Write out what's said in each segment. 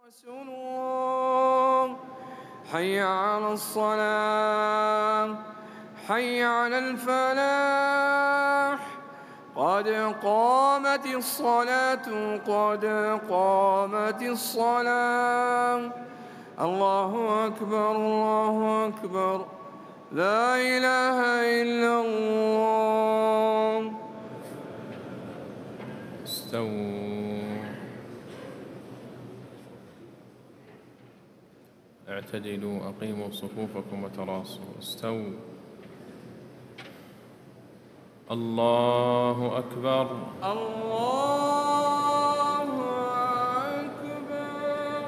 رسول الله. حي على الصلاة، حي على الفلاح، قد قامت الصلاة، قد قامت الصلاة. الله أكبر، الله أكبر، لا إله إلا الله. استووا، اعتدلوا، أقيموا صفوفكم وتراصوا. استووا. الله أكبر، الله أكبر.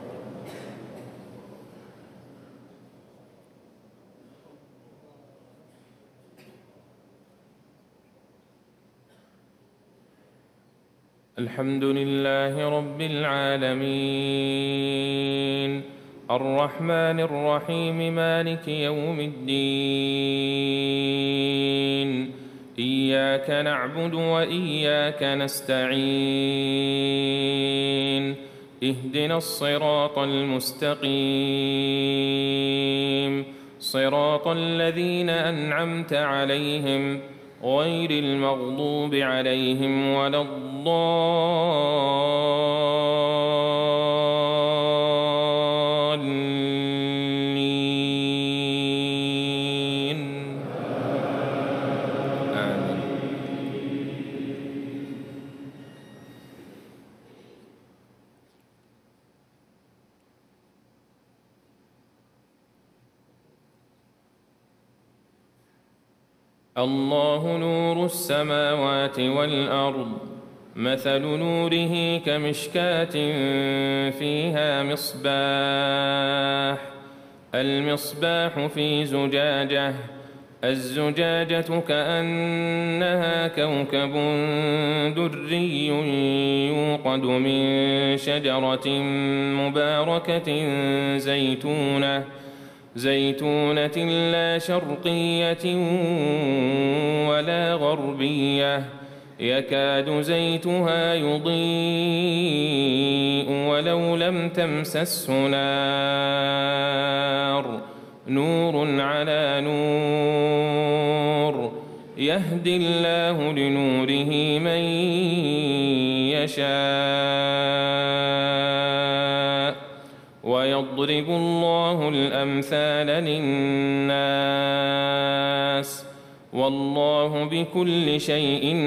الحمد لله رب العالمين، الرحمن الرحيم، مالك يوم الدين. إياك نعبد وإياك نستعين، اهدنا الصراط المستقيم، صراط الذين أنعمت عليهم غير المغضوب عليهم ولا الضالين. آمين. الله نور السماوات والأرض، مثل نوره كمشكاة فيها مصباح، المصباح في زجاجة، الزجاجة كأنها كوكب دري يوقد من شجرة مباركة زيتونة لا شرقية ولا غربية، يكاد زيتها يضيء ولو لم تمسسه نار، نور على نور، يهدي الله لنوره من يشاء، ويضرب الله الأمثال للناس، والله بكل شيء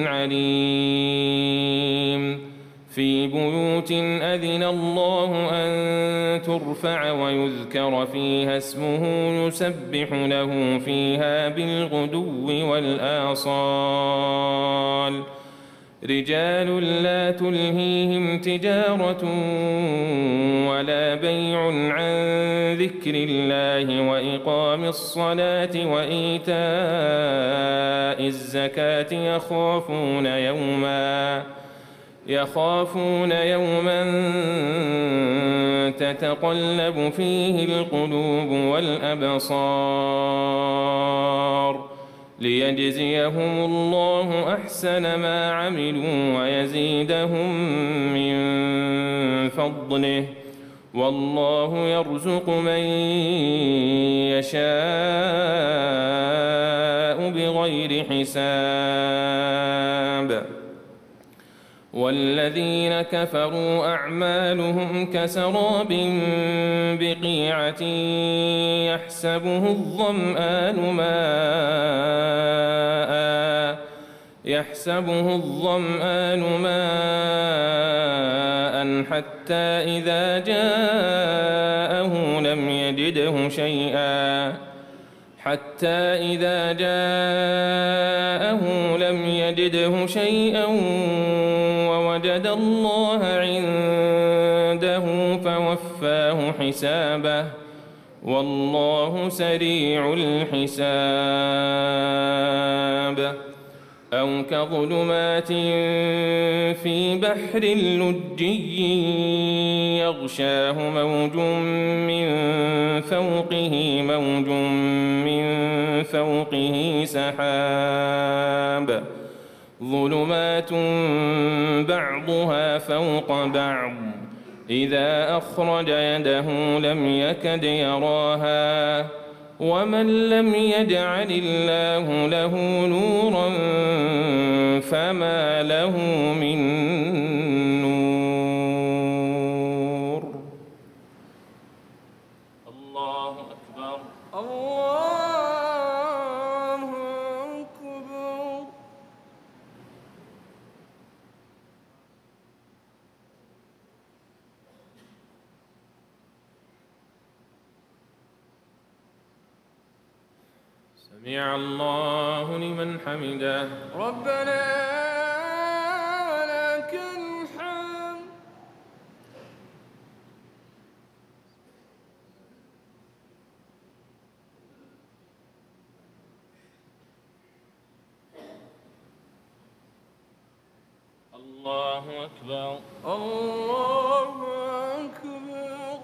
عليم. في بيوت أذن الله أن ترفع ويذكر فيها اسمه يسبح له فيها بالغدو والآصال، رجال لا تلهيهم تجارة ولا بيع عن ذكر الله وإقام الصلاة وإيتاء الزكاة يخافون يوما تتقلب فيه القلوب والأبصار، ليجزيهم الله أحسن ما عملوا ويزيدهم من فضله، والله يرزق من يشاء بغير حساب. والذين كفروا أعمالهم كسراب بقيعة يحسبه الظمآن ماء حتى إذا جاءه لم يجده شيئا ووجد الله عنده فوفاه حسابه، والله سريع الحساب. أو كظلمات في بحر لجي يغشاه موج من فوقه سحاب، ظلمات بعضها فوق بعض إذا أخرج يده لم يكد يراها ومن لم يجعل الله له نورا فما له من نور. الله أكبر. الله أكبر. سمع الله لمن حمده. ربنا ولك الحمد. الله أكبر. الله أكبر.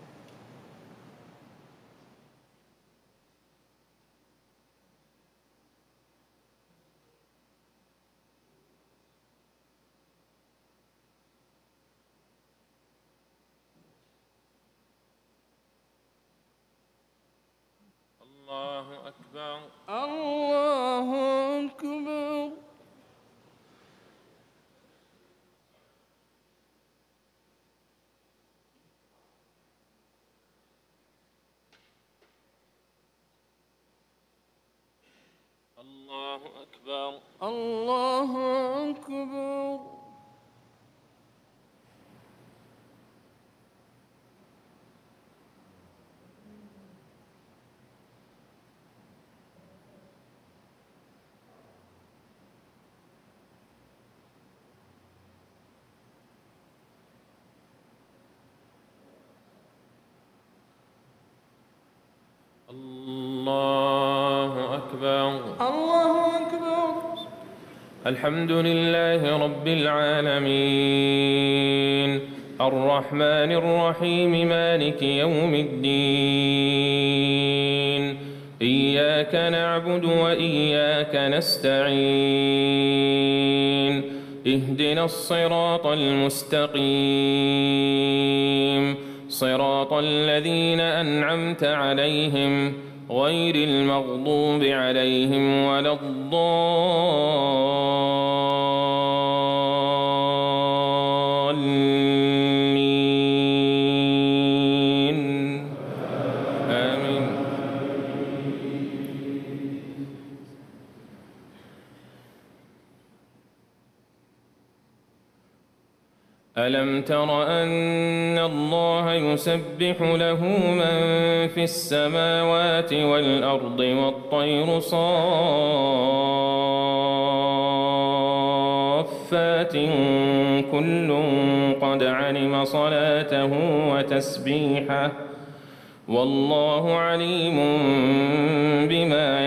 الله أكبر. الله أكبر. الله أكبر. الله أكبر. الله أكبر. الله أكبر. الحمد لله رب العالمين الرحمن الرحيم مالك يوم الدين إياك نعبد وإياك نستعين اهدنا الصراط المستقيم صراط الذين أنعمت عليهم غير المغضوب عليهم ولا الضالين آمين. ألم تر أن الله يسبح له من في السماوات والأرض والطير صافات كل قد علم صلاته وتسبيحه والله عليم بما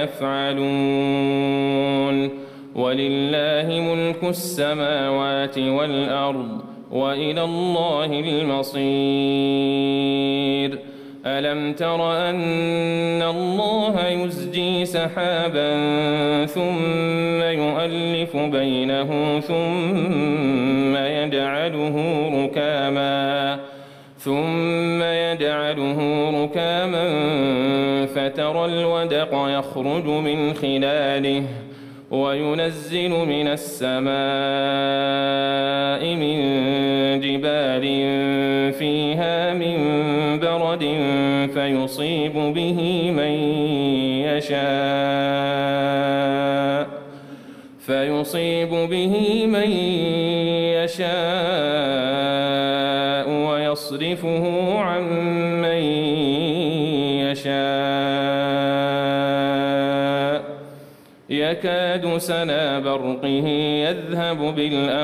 يفعلون ولله ملك السماوات والأرض وإلى الله المصير. ألم تر أن الله يزجي سحابا ثم يؤلف بينه ثم يجعله ركاما فترى الودق يخرج من خلاله وينزل من السماء من جبال فيها من برد فيصيب به من يشاء ويصرفه عن من يشاء يكاد سنا برقه يذهب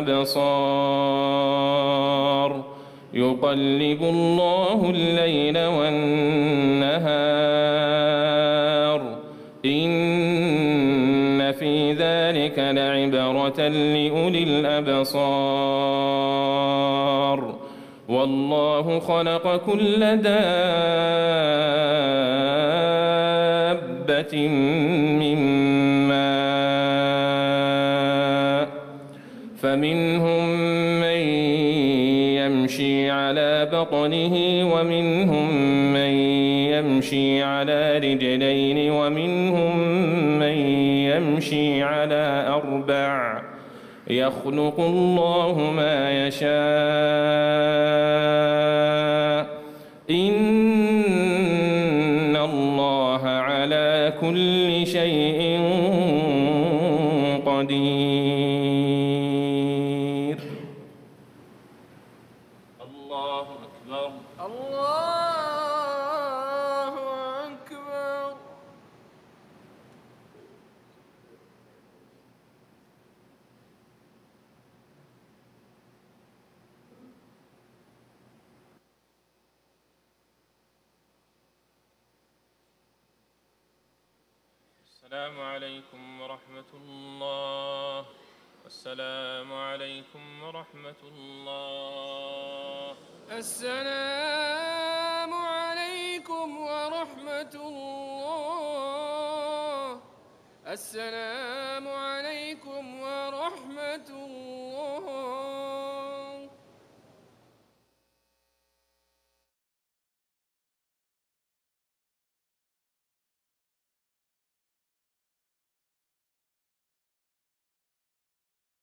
بالأبصار يقلب الله الليل والنهار إن في ذلك لعبرة لأولي الأبصار والله خلق كل دابة من ماء فمنهم من يمشي على بطنه ومنهم من يمشي على رجلين ومنهم من يمشي على أربع يخلق الله ما يشاء إن الله على كل شيء قدير. الله أكبر. الله أكبر. السلام عليكم ورحمة الله. السلام عليكم ورحمة الله. السلام عليكم ورحمة الله. السلام